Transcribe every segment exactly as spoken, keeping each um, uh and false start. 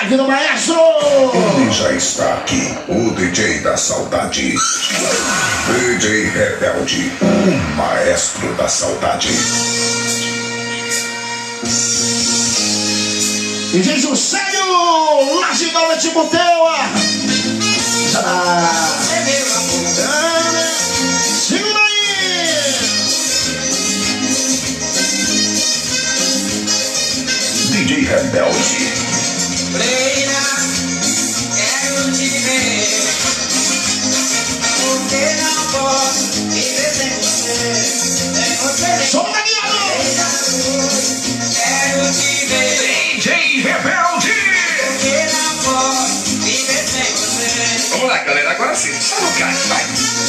live do maestro. Ele já está aqui, o D J da saudade. D J Rebelde, o maestro da saudade. D J Juscelio, lá de Nova Timoteua. Segura aí. D J Rebelde. Leila, quero te ver, porque não posso viver sem você, sem você. Som da guiado. Quero te ver, D J Rebelde. porque não posso viver sem você. Vamos lá, galera, agora sim, só no cai, vai.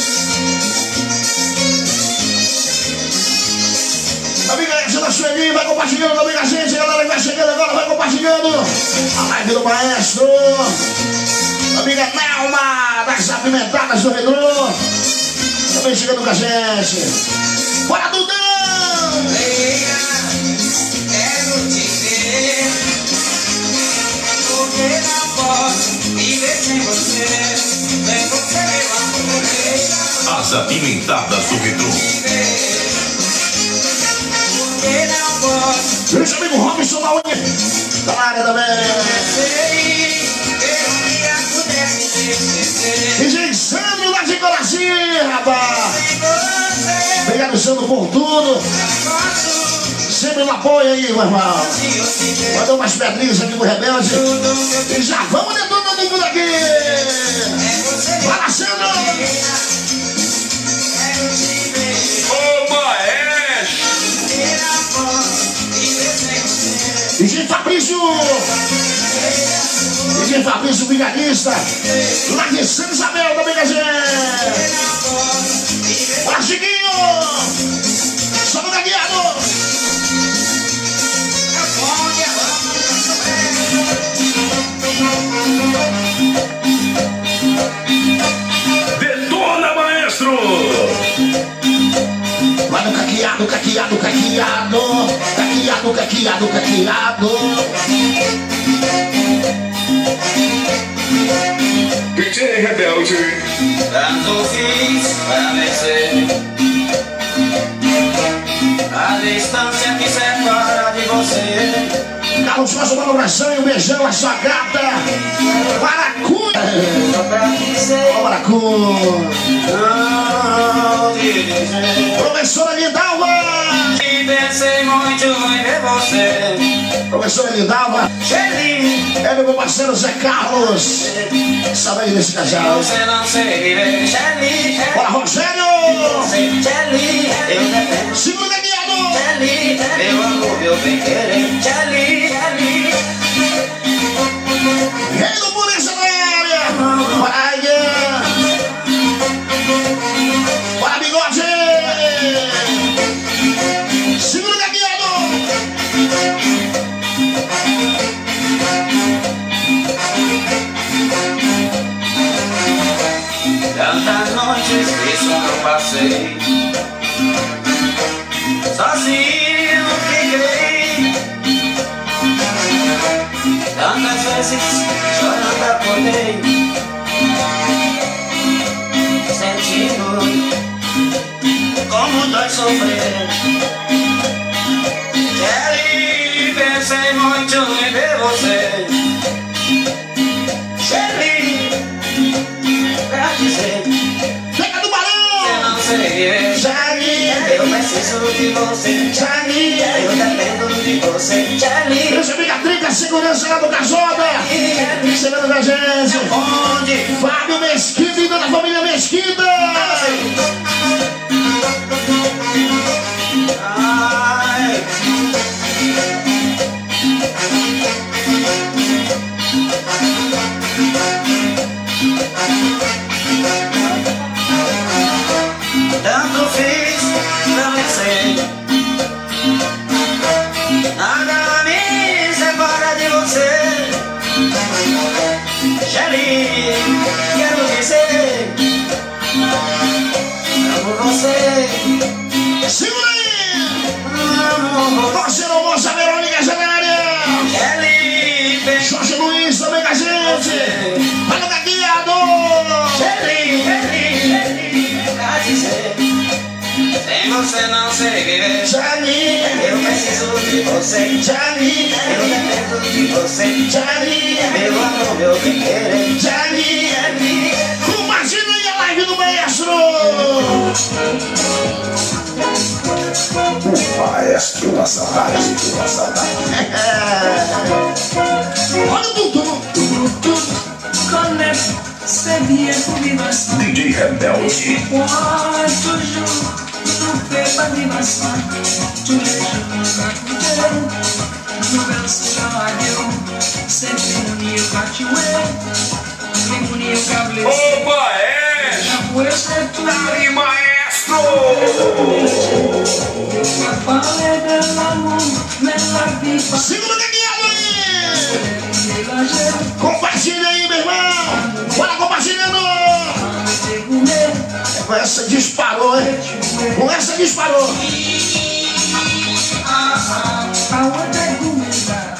Amiga, essa da Sueli, vai compartilhando, amiga, gente, galera que vai chegando agora, vai compartilhando a live do maestro. Amiga Nelma, das apimentadas do Redor, também chegando com a gente. Bora, Dudão! Leila, quero te ver, porque não posso viver sem você, sem você, meu amor. Leila, As apimentadas do Redor. porque não posso. Esse amigo Robson da Uni, tá na área também. D J Sandro lá de Coração, rapaz. Obrigado, Sandro, por tudo. Sempre no apoio aí, meu irmão. Mandou umas pedrinhas aqui pro Rebelde. E já vamos detonando tudo aqui. Fala, Sandro. Ô, maestro. D J Fabrício. D J Fabrício, brigadista. Lá de Santa Isabel, também com a gente. Fala, Chiquinho. Só no gagueado. Detona, maestro. Vai no caqueado, caqueado, caqueado. Caqueado, caqueado, caqueado. D J Rebelde. Tanto fiz pra vencer a distância que separa de você. Carlos faz uma oração e um beijão à sua gata. Maracuja. Só pra dizer, Ó, Maracuja. não te dizer. Professora Lindalva. E pensei muito em ver você. Professora Lindalva. Shelly, É meu parceiro Zé Carlos. Sabe aí desse casal. você não sei viver. Shelly, Bora, Rogério. Shelly, eu dependo. Segura o gagueado. Shelly, meu amor, meu bem querer. Shelly, Shelly. Rei do Polícia da área. Vai, yeah. Bora, bigode. Segura o gagueado. Tantas noites que só não passei, sozinho fiquei. Tantas vezes chorando acordei, sentindo como dói sofrer. Shelly, pensei muito em ver você. Shelly, pra dizer, Pega do eu balão. não sei viver. Charlie. Eu preciso de você, Charlie. Eu dependo de você, Charlie. Esse amiga Trinca, segurança lá do Cajoda. Chegando com a gente. Onde? Fábio Mesquita e da família Mesquita. Ai. Tanto fiz pra vencer, nada me separa de você. Shelly, quero dizer, amo você. Segura aí. Amo Parceiro Moça Verônica Genária. Shelly, Jorge Luiz também com a gente. Olha o gagueado. Xerri, xerri, xerri, pra dizer. Sem você não sei viver. Jani, Eu preciso de você. Jani, Eu dependo de você. Jani, Meu amor, meu bem querer. Jani. Imagina aí a live do maestro. O maestro da saudade, da saudade. Olha o Dudu. Connaître, c'est bien pour vivre ensemble. D J Rebelde. Moi, toujours, nous fait pas vivre ensemble. Tous les jours, nous raconter. Nouvelles sur la radio. C'est des mouniers qu'a tué. Les mouniers qu'a blessé. Opa, é! Après, c'est tout. Aí, maestro! On va parler de l'amour, mais la vie pas Segura o gagueado aí. mélanger. Compartilha aí, meu irmão. Bora compartilhando. Avec gourmet, Com essa disparou, hein? Com essa disparou. ah ouais, des gourmets là.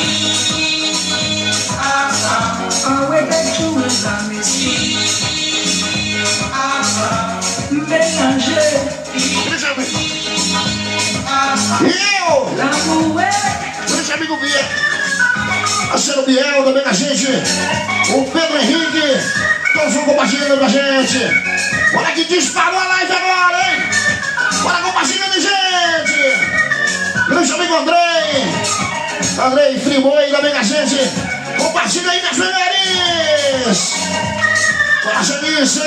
Ah ouais, des gourmets là, messieurs. Mélanger, Deixa eu ver. E eu, l'amour est. deixa o amigo Biel. Marcelo Biel também com a gente. O Pedro Henrique. Todos vão compartilhando com a gente. Olha que disparou a live agora, hein? Bora compartilhando, gente. Grande amigo Andrei. Andrei Friboi também com a gente. Compartilha aí, minhas mulheres. Bora, Janice.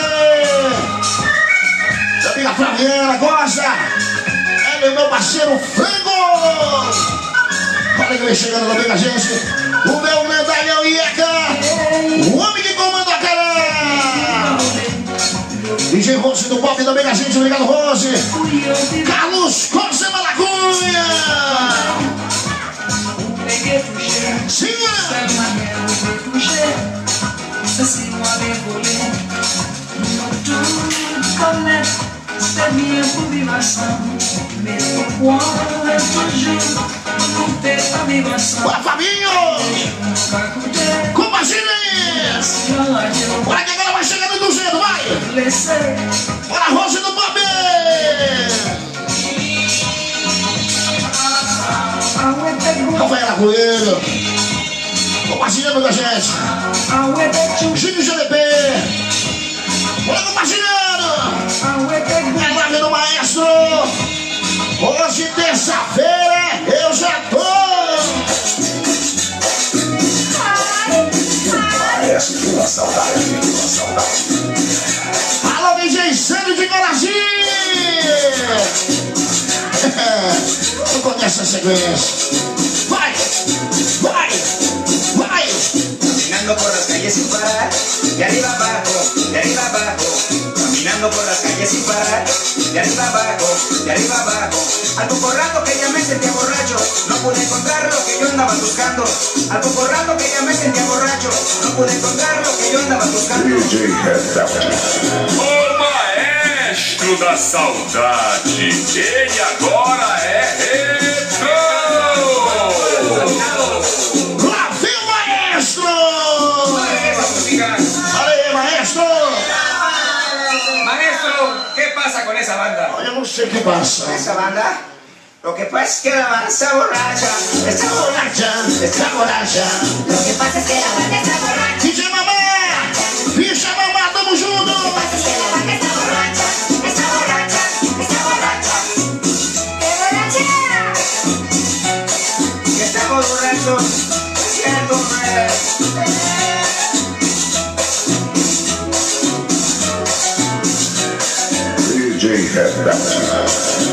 Minha amiga Flaviana Costa. Ela é meu parceiro Frango. Olha que vem chegando também com a gente. O meu medalhão Ieca. O homem que comanda a cara. D J Rose do Pop também com a gente. Obrigado, Rose. Carlos Costa Malacunha. Peguei, touché. Sim, C'est ma mère où j'ai touché. C'est si moi les volé. Nous tout connaître, c'est bien pour vivre ensemble. Mais pourquoi toujours nous fait pas vivre ensemble? bora, Fabinho. Raconter, Compartilha aí. sur la radio, Bora que agora vai chegando do jeito, vai. laisser. Bora, Rose do Pop. Ah ouais, t'es goût. Rafaela Coelho. Compartilhando com a gente. Ah ouais, t'es chou. Júnior G D P. Bora compartilhando. Ah ouais, t'es goût. É live do maestro. Hoje, terça-feira, eu já tô. Maestro da saudade, da saudade. Alô, D J Sandro de Coraci. Não conhece a sequência. Vai, vai, vai. Caminando por las calles sin parar, de arriba abajo, de arriba abajo. Caminando por las calles sin parar, de arriba abajo, de arriba abajo. Al poco rato que ya me sentía borracho, no pude encontrar lo que yo andaba buscando. Al poco rato que ya me sentía borracho, no pude encontrar lo que yo andaba buscando. D J Rebelde. O maestro da saudade, ele agora é retro! Lá vem o maestro. Olha aí, maestro. Maestro, ¿qué pasa con esa banda? Olha, eu não sei o que passa. ¿Esa banda? Lo que pasa es que la banda está borracha, está borracha, está borracha. Lo que pasa es que la banda está borracha. D J Mamá. Bicha Mamá, tamo junto. Lo que pasa es que la banda está borracha. Está borracha, está borracha. ¡Qué borrachera! Que estamos borrachos, es cierto, no es. D J Rebelde.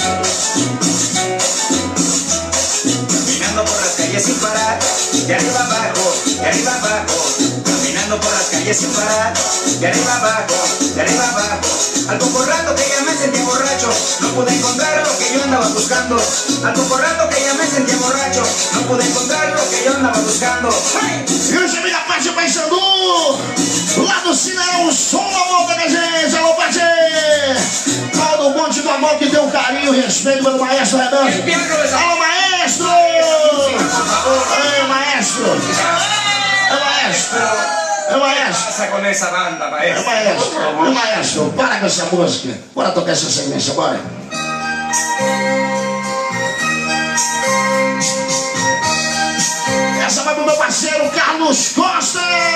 Caminando por las calles sin parar, de arriba abajo, de arriba abajo. Caminando por las calles sin parar, de arriba abajo, de arriba abajo. Al poco rato que ya me sentía borracho, no pude encontrar lo que yo andaba buscando. Al poco rato que ya me sentía borracho, no pude encontrar lo que yo andaba buscando. ¡Hey! Grande amiga Paty Paysandu. Lá do Cineão, o som da volta com a gente. Alô, Paty. Todo monte do amor que deu um carinho e respeito pelo maestro Renan. Alô, maestro. Ei, maestro. pasa con esa banda, maestro? Maestro, maestro, para com essa música. Bora tocar essa sequência, bora. Essa vai pro meu parceiro Carlos Costa.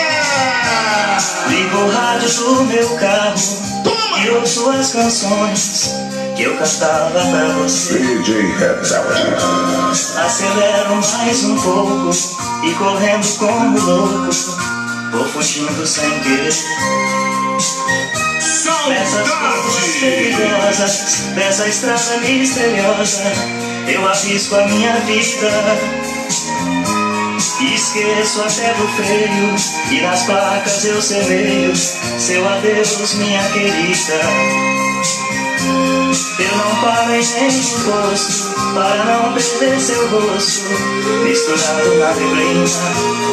Ligo o rádio do meu carro. Toma! E ouço as canções que eu cantava pra você. D J Rebelde. Acelero mais um pouco e correndo como louco vou fugindo sem querer. Nessas curvas perigosas, dessa estrada misteriosa, eu arrisco a minha vida. Esqueço até do freio e nas placas eu semeio seu adeus, minha querida. Eu não paro em nenhum posto para não perder seu rosto, misturado na neblina.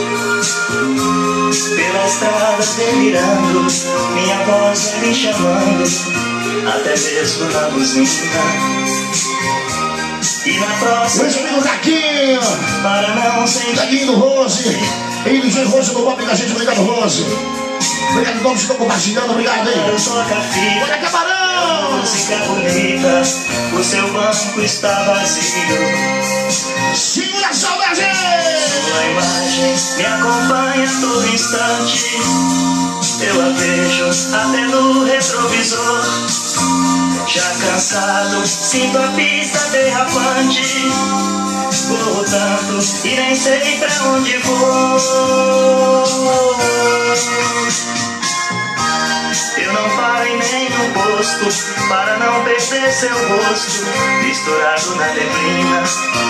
Pela estrada delirando, minha voz vai me chamando, até mesmo na buzina. E na próxima, Meus amigos Zaquinho, para não sentir Zaquinho do Rose, e do G Rose do Bob com a gente, obrigado Rose. Obrigado a todos que estão compartilhando, obrigado aí. toca-fita, Olha Camarão! música bonita, o seu banco está vazio. Segura a saudade! Sua imagem me acompanha a todo instante, eu a vejo até no retrovisor. Já cansado, sinto a pista derrapante, corro tanto e nem sei pra onde vou. Eu não paro em nenhum posto para não perder seu rosto, misturado na neblina.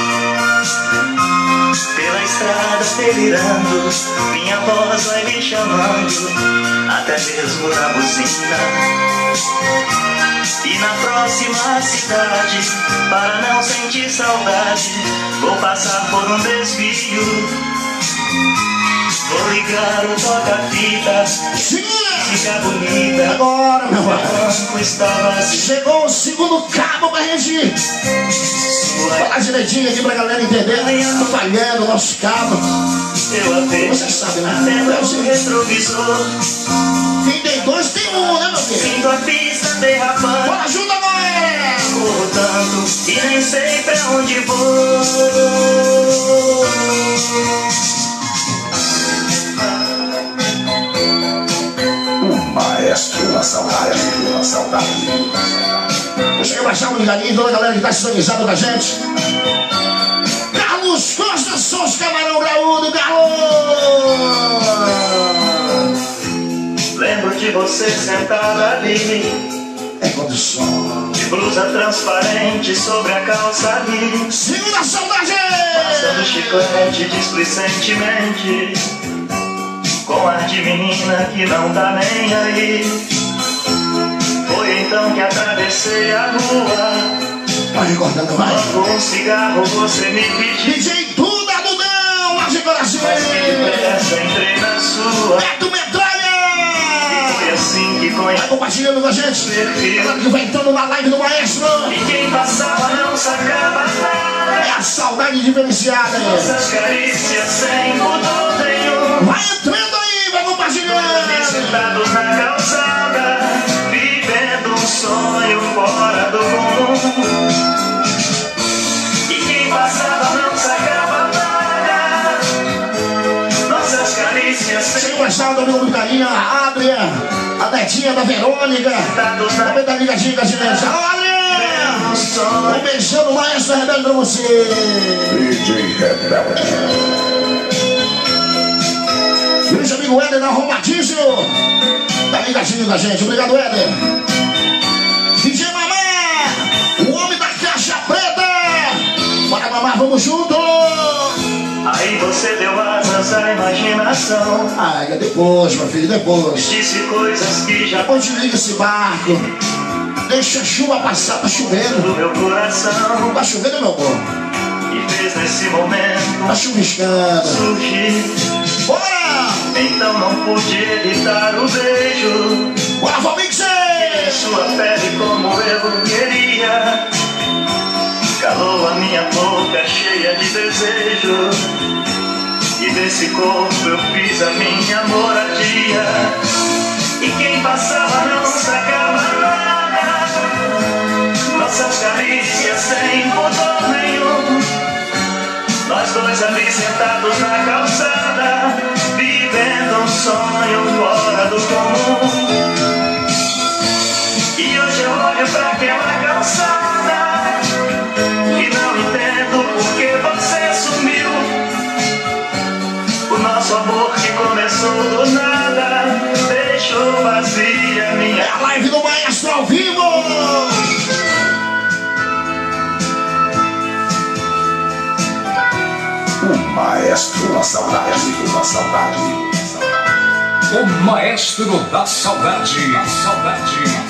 Pela estrada delirando, minha voz vai me chamando, até mesmo na buzina. E na próxima cidade, para não sentir saudade, vou passar por um desvio. Vou ligar o toca-fita, fica bonita. Agora, meu O irmão, banco está vazio. chegou o segundo cabo pra gente falar direitinho aqui pra galera entender. Tá falhando o nosso cabo. Eu a vejo Você sabe, né? até no retrovisor. Quem tem dois tem um, né, meu filho? Sinto a pista derrapando, Bora, ajuda nós! corro tanto e nem sei pra onde vou. O maestro da saudade. Da saudade. Deixa eu baixar um ligadinho, toda a galera que tá sintonizada com a gente. Carlos Costa, sou os camarão graúdo, Carlos! Lembro de você sentada ali, É condição. de blusa transparente sobre a calça ali, Segura a saudade! passando chiclete displicentemente, com ar de menina que não tá nem aí. Foi então que atravessei a rua, Vai recordando, vai. com um cigarro você me pediu, D J Duda Dudão, lá de coração. mas que depressa entrei na sua. Beto Metralha! Foi assim que Vai conheci. compartilhando com a gente. Agora que vai entrando na live do maestro. E quem passava não sacava nada, É a saudade diferenciada aí. essas carícias sem pudor nenhum. Vai entrando aí, vai compartilhando. Sentados na calçada, vivendo um sonho fora do comum. E quem passava não sacava nada, nossas carícias sem Sem gostar do amigo do carinho, a Adria, a netinha da Verônica. sentados na Também tá ligadinha com a gente. Alô, Adria! um Um sonho. beijão no maestro Rebelde pra você. D J Rebelde. Grande amigo Éder arrumadíssimo. Tá ligadinho com a gente. Obrigado, Éder. D J Mamá, o homem da caixa preta. Bora, Mamá, vamos junto. Aí você deu asas à imaginação, Ah, é depois, meu filho, depois. disse coisas que já Depois liga esse barco. Deixa a chuva passar, tá chovendo. do meu coração, Tá chovendo, meu amor? e fez nesse momento Tá chuviscando. surgir. Bora! Então não pude evitar o beijo, Bora, Valmixer! sua pele como eu queria, calou a minha boca cheia de desejo, e desse corpo eu fiz a minha moradia. e quem passava não sacava nada. Nossas carícias sem pudor nenhum, nós dois ali sentados na calçada, vivendo um sonho fora do comum. E hoje eu olho pra aquela calçada e não entendo por que você sumiu. O nosso amor que começou do nada deixou vazia minha... É a live do Maestro ao vivo! O Maestro da Saudade, da Saudade. O Maestro da Saudade, a saudade.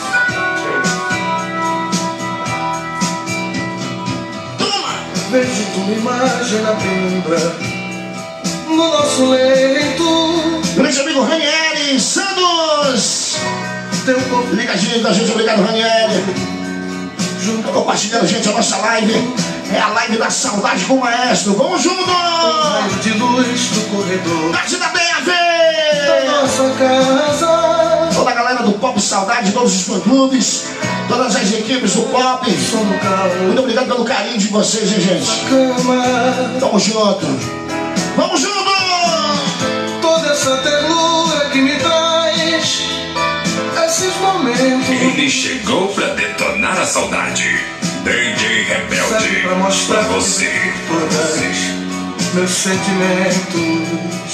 Vejo tua imagem na penumbra, no nosso leito. Grande amigo Ranieri Santos, Teu corpo ligadinho da gente, obrigado Ranieri. junto ao Compartilhando, gente, a nossa live. É a live da saudade com o Maestro. Vamos juntos! raio de luz do corredor Parte da B A da V! nossa casa. Toda a galera do Pop Saudade, todos os fã-clubes, todas as equipes do Pop. Som no carro, Muito obrigado pelo carinho de vocês, hein, gente? cama. Tamo junto. Vamos junto! Toda essa ternura que me traz esses momentos Ele chegou pra detonar a saudade. D J serve Rebelde, pra mostrar pra você, pra você. meus sentimentos,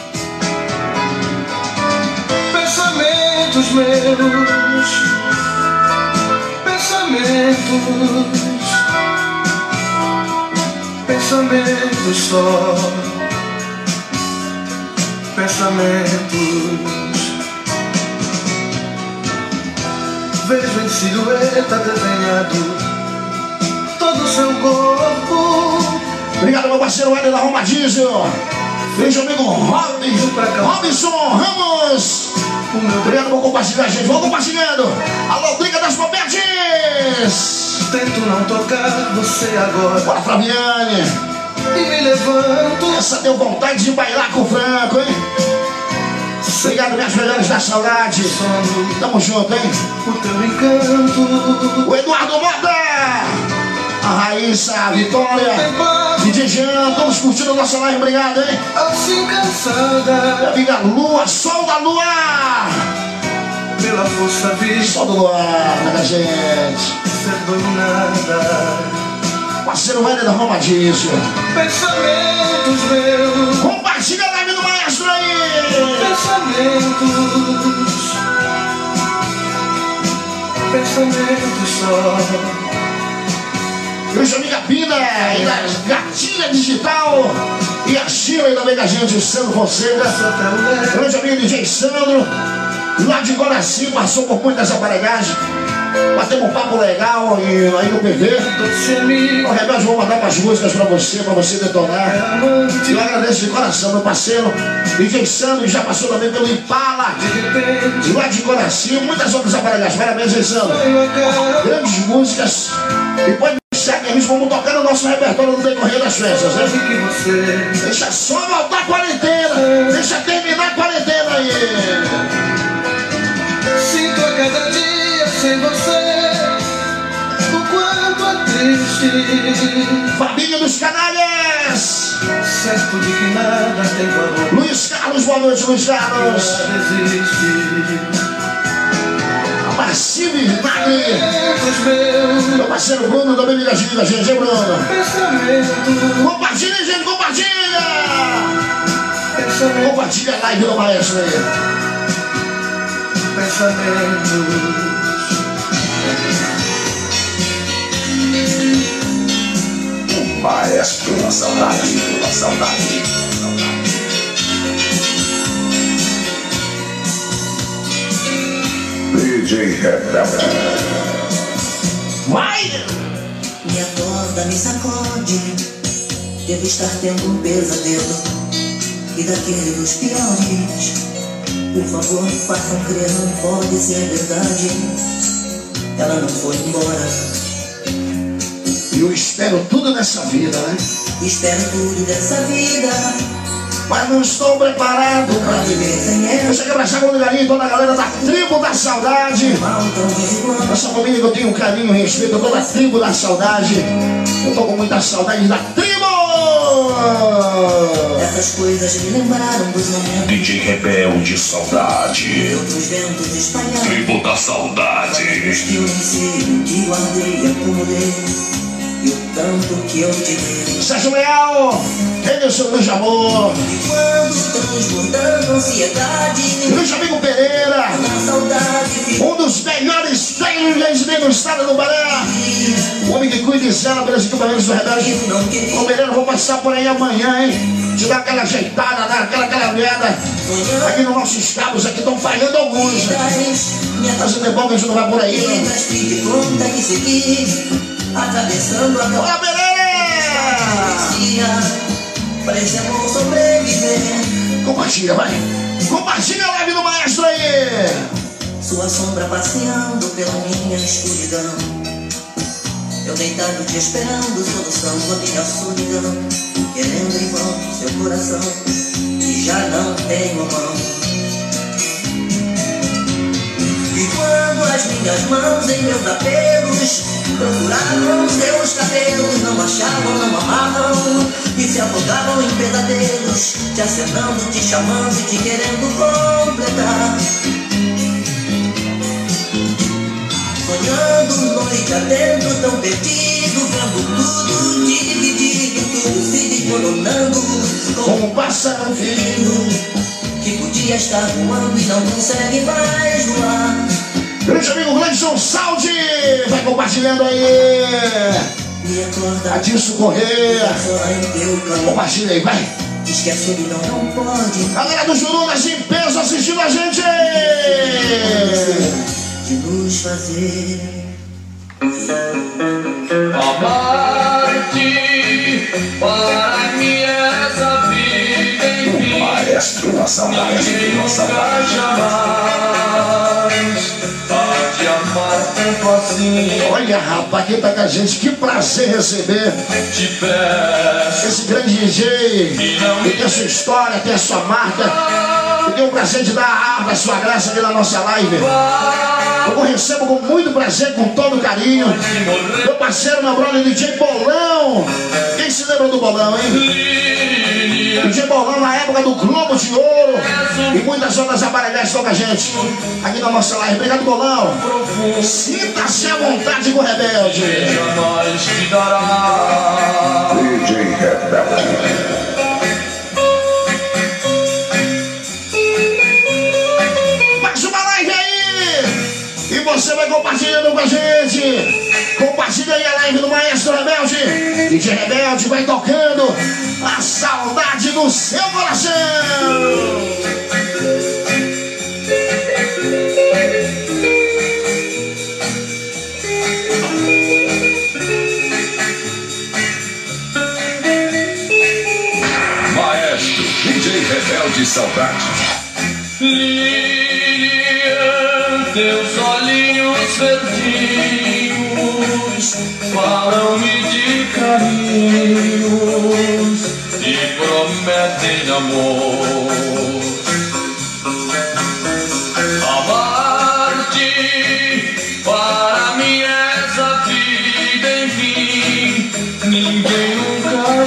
pensamentos meus, pensamentos, pensamentos só, pensamentos. Vejo em silhueta desenhado todo o seu corpo. Obrigado, meu parceiro Hélio da Roma Diesel. Beijo, amigo Robin, Robinson Ramos. O meu Obrigado por compartilhar, gente. Vamos compartilhando. Alô, Briga das Popetes. tento não tocar você agora Bora, Flaviane. e me levanto. Essa deu vontade de bailar com o Franco, hein? Obrigado, minhas melhores da saudade. Sono Tamo junto, hein? o teu encanto. O Eduardo Mota. A Raíssa, a Vitória. Tempo D J Jean, todos curtindo a nossa live. Obrigado, hein? assim Minha cansada amiga Lua, Sol da Lua. pela força vista Sol do luar, né, da gente? ser dominada. Parceiro Hélio da Roma Diesel. Pensamentos meus, Compartilha a live do Maestro aí. pensamentos, pensamentos só. Beijo, amiga Pina, e da Gatilha Digital. E a Sheila e também da gente, o Sandro Fonseca. Até o leve Grande amigo D J Sandro. Lá de Guaraci, passou por muitas aparelhagens. Batemos um papo legal e aí no P V. doce amigo, O Rebelde, vou mandar umas músicas pra você, pra você detonar. amante. E eu agradeço de coração, meu parceiro D J Sandro, que já passou também pelo Impala. De repente Lá de Guaraci, muitas outras aparelhagens. Parabéns, D J Sandro. sonho acaba. Grandes músicas. E pode deixar que eles vão tocar no nosso repertório no decorrer das festas, né? Sabe que você Deixa só voltar a quarentena. Deixa terminar a quarentena aí. sinto a cada dia sem você o quanto é triste. Família dos Canalhas. Certo de que nada tem valor, Luiz Carlos, boa noite, Luiz Carlos. nada existe. Marcinho Vinagre. Pensamentos meus, Meu parceiro Bruno, também ligadinho da gente, hein, Bruno? pensamentos, Compartilha, gente, compartilha. pensamentos, Compartilha a live do Maestro aí. pensamentos. O Maestro da Saudade, da Saudade. D J Rebelde. Vai! Me acorda, me sacode. Devo estar tendo um pesadelo, e daqueles piores. Por favor, façam crer, não pode ser verdade. Ela não foi embora. E eu espero tudo nessa vida, né? Espero tudo dessa vida Mas não estou preparado pra pra viver viver. sem Meus ela. Deixa eu abraçar com o galinho, toda a galera da Tribo da Saudade. Essa família que eu tenho um carinho e respeito, toda a Tribo da Saudade. Eu tô com muita saudade da Tribo! Essas coisas me lembraram dos momentos. D J Rebelde Saudade. Outros ventos espalhados. Tribo da Saudade. Que eu venci, que guardei, acomodei. E o tanto que eu te dei. Sérgio Leal, Henderson Luiz Amor. E quando transbordando ansiedade. Luiz Amigo Pereira. Na saudade. Um dos melhores técnicos do estado do Pará. O homem que cuida e zela pelos equipamentos do Rebelde. Ô Pereira, vou passar por aí amanhã, hein? Te dar aquela ajeitada, dar aquela caminhada. Aqui nos nossos cabos aqui estão falhando alguns. Mas o bom que a gente não vai por aí, né? Atravessando a Olá, Pereira! Para esse amor sobreviver. Compartilha, vai! Compartilha a live do maestro aí! Sua sombra passeando pela minha escuridão. Eu deitado te esperando, solução da minha solidão. Querendo em vão seu coração, que já não tenho mão. E quando as minhas mãos em meus apelos procuravam seus cabelos, não achavam, não amavam, e se afogavam em pesadelos, te acenando, te chamando e te querendo completar. Sonhando noite adentro, tão perdido, vendo tudo te dividido, tudo se desmoronando, Como um pássaro ferido que podia estar voando e não consegue mais voar. Grande amigo Gleison Saldi, vai compartilhando aí. Me acorda, Adilson Correia, só em teu calor. compartilha aí, vai. Diz que a solidão não pode Galera do Jurunas em peso assistindo a gente. de nos fazer. Amar-te para mim essa vida em Maestro da Saudade. Da Saudade. jamais há de amar tanto assim. Olha, rapaz, quem tá com a gente, que prazer receber Te peço esse grande D J. Que tem a sua história, tem a sua marca. Que tem o prazer de dar a arma, a sua graça aqui na nossa live. Eu recebo com muito prazer, com todo carinho, meu parceiro, meu brother D J Bolão. Quem se lembra do Bolão, hein? D J Bolão na época do Globo de Ouro e muitas outras aparelhagens estão com a gente aqui na nossa live. Obrigado, Bolão. Sinta-se à vontade com o Rebelde. jamais te dará. D J Rebelde. Mais uma live aí! E você vai compartilhando com a gente. Compartilha aí a live do Maestro Rebelde. D J Rebelde vai tocando a saudade do seu coração. Maestro D J Rebelde Saudade. Lilian, teus olhinhos verdinhos falam-me de carinhos e prometem amor. Amar-te para mim és a vida, enfim, ninguém nunca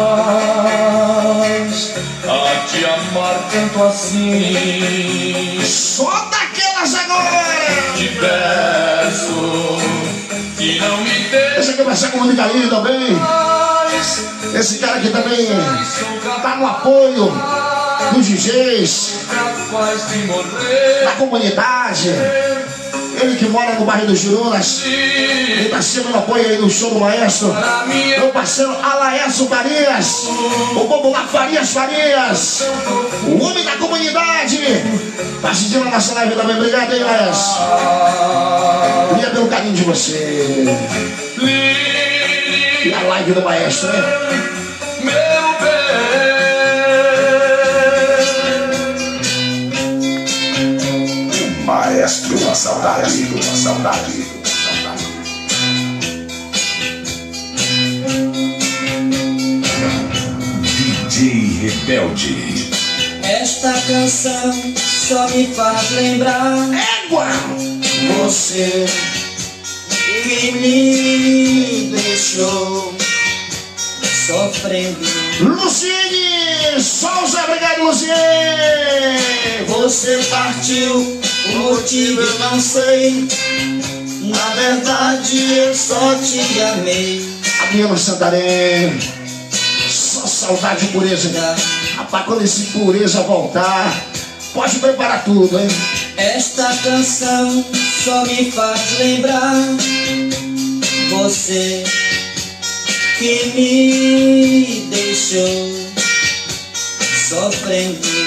jamais há de amar tanto assim. Só daquelas agora. Te peço que não me Deixa deixes eu conversar com o Nicalinho também. Esse cara aqui também tá no apoio dos D Js, capaz de morrer. da comunidade. Ele que mora no bairro dos Jurunas. Ele tá sempre no apoio aí do show do Maestro. Meu parceiro Alaércio Farias. O popular Farias Farias. O homem da comunidade. Tá assistindo a nossa live também. Obrigado, hein, Alaércio. Obrigado pelo carinho de você. E a live do Maestro, né? Meu bem, Maestro da Saudade. Da Saudade. D J Rebelde. Esta Esta canção só me faz lembrar Égua! você que me deixou sofrendo. Luciene Souza, obrigado, Luciene! Você partiu, o motivo eu não sei. Na verdade eu só te amei. Adriano Santarém, só saudade e pureza. Rapaz, quando esse pureza voltar, pode preparar tudo, hein? Esta canção só me faz lembrar você que me deixou sofrendo.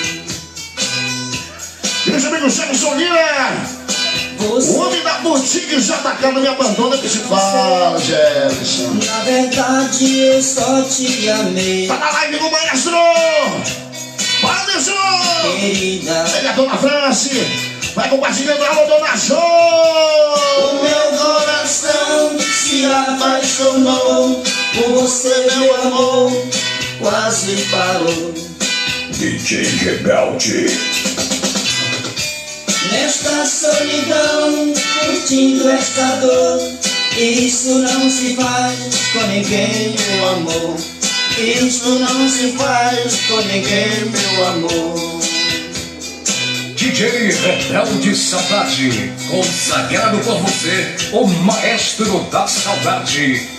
Meus amigos, Jefferson Lira, o homem da boutique J K não me abandona que se fala, Jefferson. Na verdade eu só te amei. Tá na live do maestro! Bora, Anderson! Querida, Pega a dona Franci, vai compartilhando a dona Jo! o meu coração se apaixonou por você, meu amor, quase parou. D J Rebelde. Nesta solidão, curtindo esta dor, isso não se faz com ninguém, meu amor. Isso não se faz com ninguém, meu amor. D J Rebelde Saudade, consagrado por você, o maestro da saudade.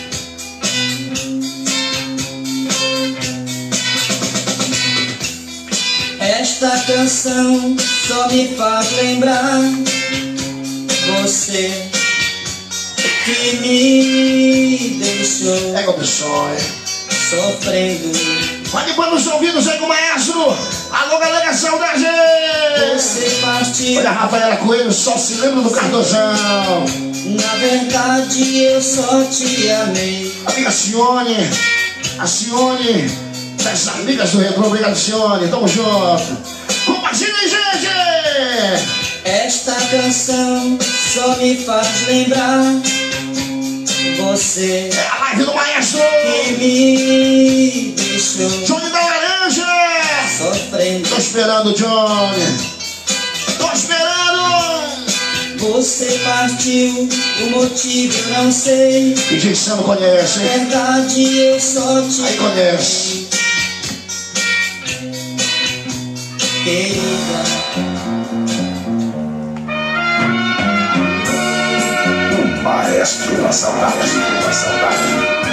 Esta canção só me faz lembrar você que me deixou Pega o pessoal, hein? sofrendo. Vai limpando os ouvidos aí com o maestro! Alô, galera, saudade! Você partiu, Olha a Rafaela Coelho, só se lembra do Cardozão. na verdade eu só te amei. Amiga Cione, a Cione, das amigas do Retro, obrigado, Cione, tamo junto. Compartilha aí, gente! Esta canção só me faz lembrar você É a live do maestro! que me deixou Johnny da Laranja! sofrendo. Tô esperando, Johnny! Tô esperando! Você partiu, o motivo eu não sei. E gente que não conhece, hein? Verdade eu só te Aí conhece. querida. O maestro da saudade. Da saudade.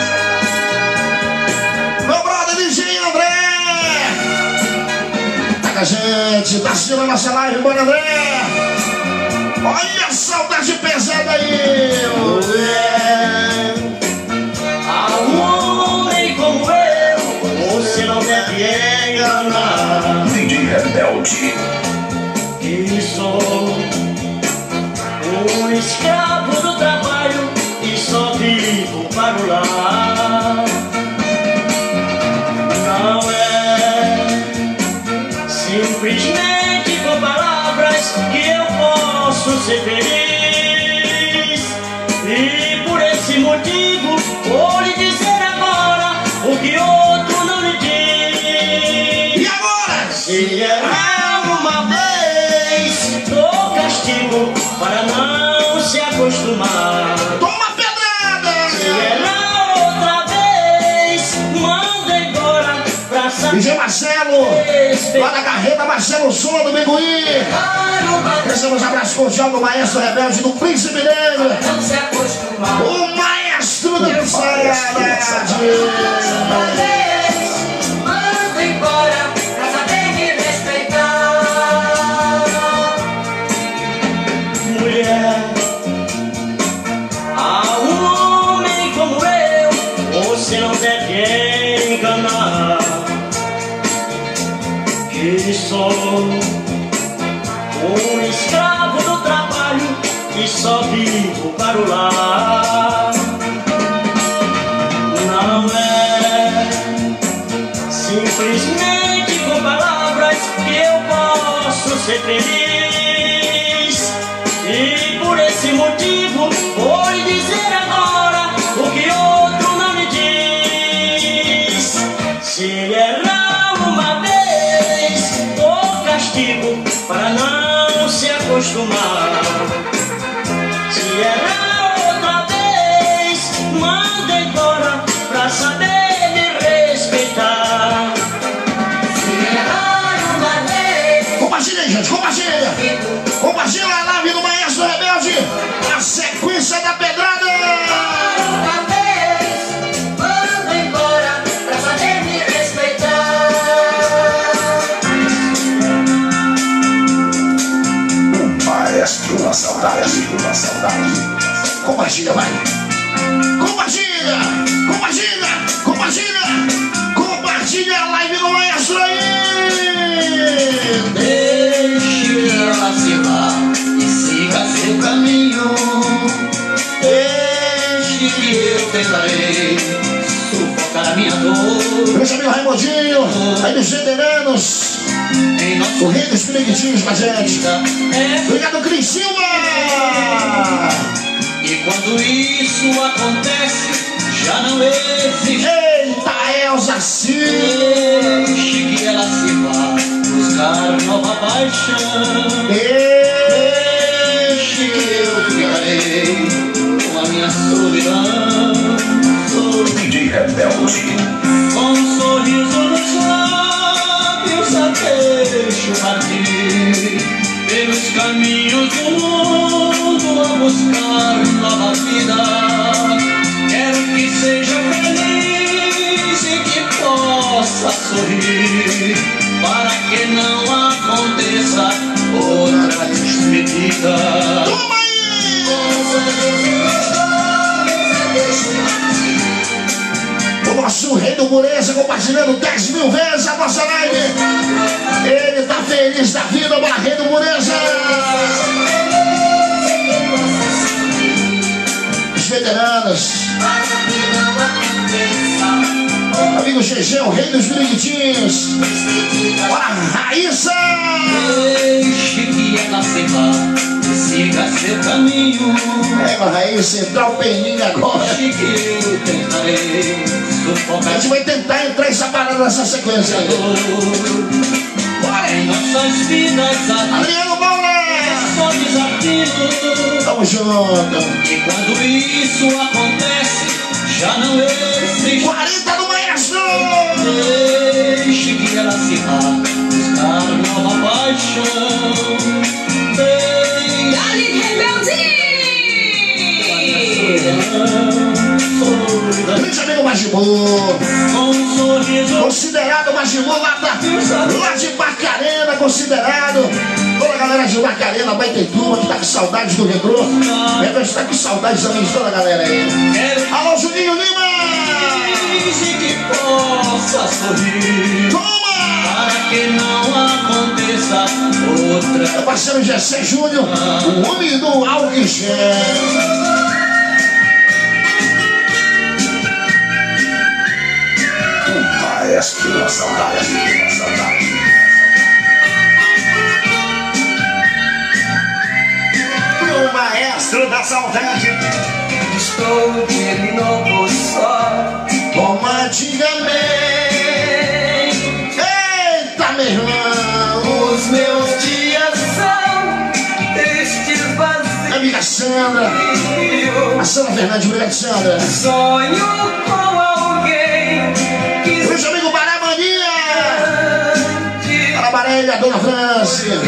Meu brother D J André! Tá com a gente, tá assistindo a nossa live, bora André! Olha a saudade pesada aí! A um homem como eu, você não deve enganar. D J Rebelde. Que sou um escravo do trabalho e só vivo para o lar. Não é simplesmente com palavras que eu posso ser feliz. E por esse motivo vou lhe dizer agora o que outro não lhe diz. E agora? Se errar uma vez, dou castigo para não se acostumar. Toma pedrada! Se errar outra vez, manda embora pra D J Marcelo! Lá da carreta, Marcelo Sola do Biguí! Recebemos um abraço cordial do maestro rebelde do Príncipe Negro! Não se acostumar. O maestro da saudade! Manda embora pra saber me respeitar. Mulher, a um homem como eu, você não deve enganar. Que sou um escravo do trabalho e só vivo para o lar. Não é simplesmente com palavras que eu posso ser feliz. E por esse motivo vou lhe dizer agora o que outro não me diz. Se errar uma vez, dou castigo para não se acostumar. Se era outra vez, manda embora pra saber me respeitar. Se era uma vez. Compartilha aí, gente, compartilha. Compartilha a live do Maestro Rebelde. A sequência da pedrada. Uma vez, manda embora pra saber me respeitar. O maestro da saudade, da saudade. Compartilha, vai. Compartilha, compartilha, compartilha. Compartilha a live do Maestro aí. Deixe ela se vá e siga seu caminho. Deixe que eu tentarei sufocar minha dor. Meus amigos Raimondinho, aí dos veteranos, Em nosso o rei dos piriguitinhos com a gente. é. Obrigado, Cris Silva. E quando isso acontece, já não existe. Eita, Elza Sim. Deixe que ela se vá buscar nova paixão. Deixe que eu ficarei com a minha solidão. D J Rebelde. Com um sorriso nos lábios a deixo partir pelos caminhos do mundo a buscar nova vida. Quero que seja feliz e que possa sorrir, para que não aconteça outra despedida. Toma aí. O nosso rei do Pureza compartilhando dez mil vezes a nossa live. Ele tá feliz da vida, o rei do Pureza. Os veteranos. Amigo G G, o rei dos piriguitinhos. Bora, Raíssa. Deixe que ela se vá, siga seu caminho. É, mas Raíssa, entrar o peninho agora. Deixe que eu tentarei A sufocar gente vai tentar entrar essa parada nessa sequência aí. Bora! Em nossas vidas há Adriano Moura. só desafio. Tamo junto. E quando isso acontece, já não existe. quarenta do Maestro. Deixe que ela se vá buscar nova paixão. Deixe Dali Grande amigo Majibu. com um sorriso. Considerado Majibu lá, da, lá de Barcarena, considerado. Toda a galera de Barcarena, Baitetuba, que tá com saudades do retrô. Rebelde tá com saudades também de toda a galera aí. Quero Alô, Juninho Lima. que possa sorrir, Toma. para que não aconteça outra. Meu parceiro G C Júnior, o homem do Alquixé. Maestro da saudade, da saudade. O Maestro da Saudade. Estou de novo só. Como antigamente. Eita, meu irmão. Os meus dias são tristes, vazios. Amiga Sandra. A Sandra Fernandes, obrigado, Sandra. Sonho com alguém que Meu amigo Baramaninha. se A Barelha, a Dona França. meu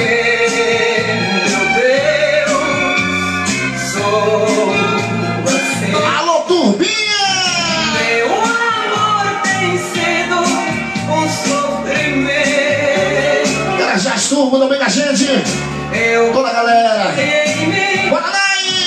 Deus, sou assim. Alô, Turbinha. Meu amor tem sido um sofrimento. Ela já turbo também com a gente. Eu Toda a galera. em mim Bora lá aí.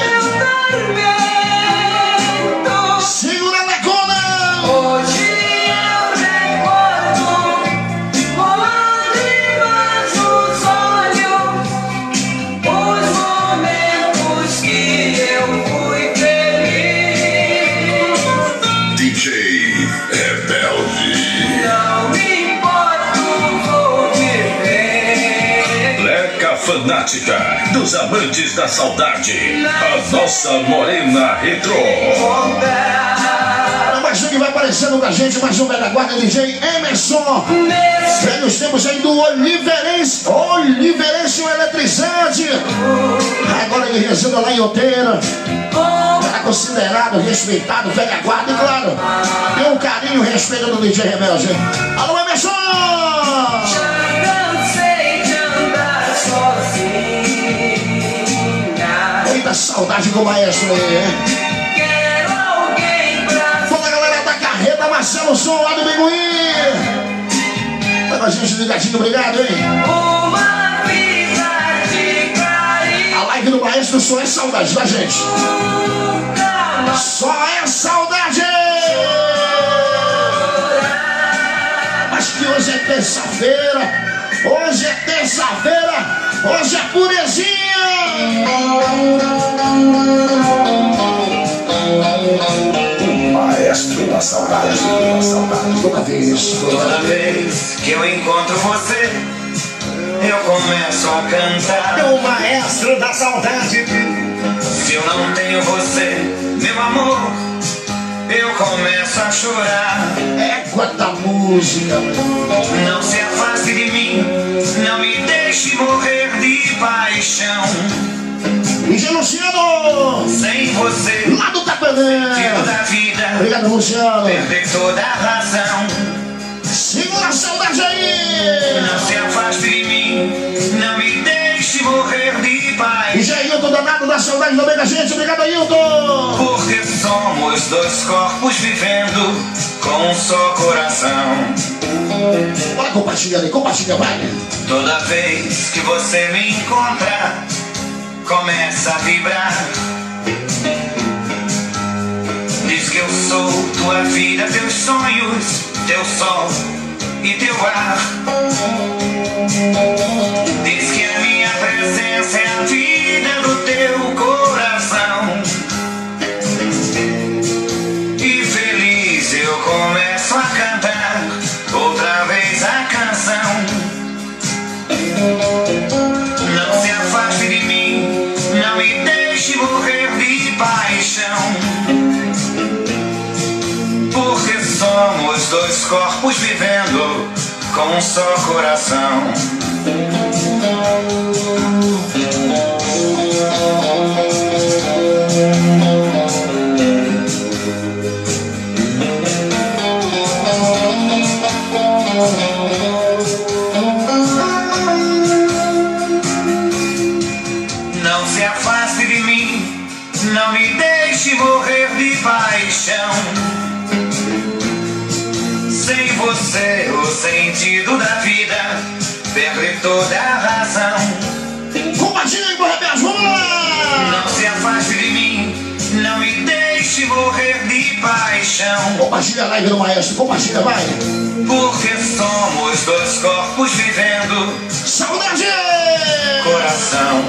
eu tormento. Segura na cona. Hoje eu recordo com lágrimas nos olhos os momentos que eu fui feliz. D J Rebelde. Não me importo, vou viver. Leca fanática dos amantes da saudade. A nossa morena retrô. Para coração que vai aparecendo com a gente, mais um velho da guarda, D J Emerson. Velhos tempos aí do Oliveirense, Oliveirense o eletrizante. Agora ele reside lá em Outeira. Era considerado, respeitado, velha guarda e claro, tem um carinho e respeito do D J Rebelde. Alô, Emerson! Eita saudade do maestro aí, hein? Fala, galera da Carreta, Marcelo Som lá do Biguí. Tá com a gente ligadinho, obrigado, hein? A live do maestro só é saudade da gente. Só é saudade. Mas que hoje é terça-feira. Hoje é terça-feira. Hoje é purezinha. O maestro da saudade, da saudade. Toda vez, Toda vez que eu encontro você, eu começo a cantar. o maestro da saudade. Se eu não tenho você, meu amor, eu começo a chorar. É quanta música. Não se afaste de mim, não me deixe morrer de paixão. D J Luciano, Sem você, lá do tiro Tapanã. da vida, Obrigado, Luciano. perder toda a razão. Segura a saudade aí. Não se afaste de mim, não me deixe morrer de D paixão. J Ailton danado da saudade também da gente. Obrigado, Ailton. Porque somos dois corpos vivendo com um só coração. Bora compartilhar aí, compartilha, vai. Toda vez que você me encontra, começa a vibrar. Diz que eu sou tua vida, teus sonhos, teu sol e teu ar. Diz que a minha presença é a vida do teu coração. E feliz eu começo a cantar outra vez a canção. Não se afaste de mim, não me deixe morrer de paixão. Porque somos dois corpos vivendo com um só coração. Não se afaste de mim, não me deixe morrer de paixão. Sem você, o sentido da vida perde toda a razão. Compartilha aí, Rebelde, vamos lá. Não se afaste de mim, não me deixe morrer de paixão. Compartilha a live do maestro, compartilha, vai. Porque somos dois corpos vivendo Saudade. coração.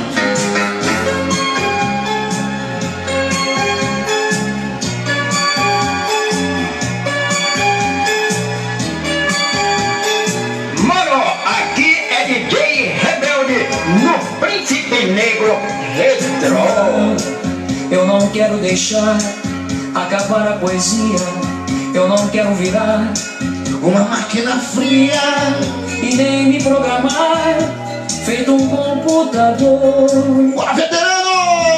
Mano, aqui é D J Rebelde no Príncipe Negro Retro. Eu não quero deixar acabar a poesia. Eu não quero virar Uma máquina fria. e nem me programar feito um computador. Bora, veterano.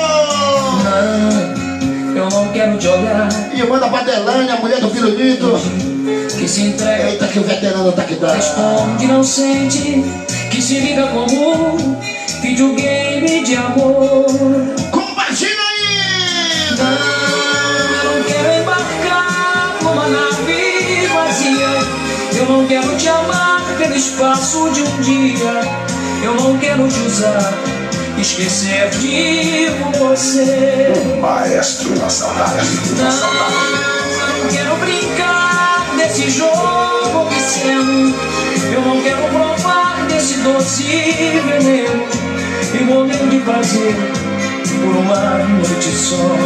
Não, eu não quero te olhar E manda pra Delane, a mulher do pirulito. que se entrega, Eita que o veterano tá aqui dentro. responde, não sente, que se liga como um videogame de amor. Compartilha aí. Não, eu não quero embarcar numa nave vazia. Eu não quero te amar pelo espaço de um dia. Eu não quero te usar, esquecer de você. O maestro da saudade, da saudade. Não, eu não quero brincar desse jogo obsceno. Eu não quero provar desse doce veneno e morrer de prazer por uma noite só.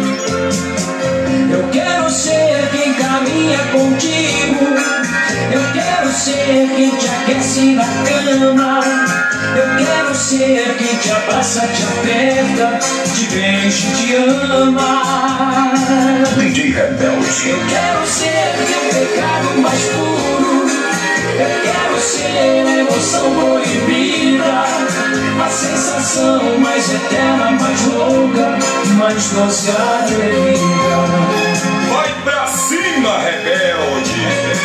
Eu quero ser quem caminha contigo. Eu quero ser quem te aquece na cama. Eu quero ser ser quem te abraça, te aperta, te beija, te ama. D J Rebelde. Eu quero ser teu pecado mais puro. Eu quero ser a emoção proibida, a sensação mais eterna, mais louca, mais doce atrevida. Vai pra cima, rebelde!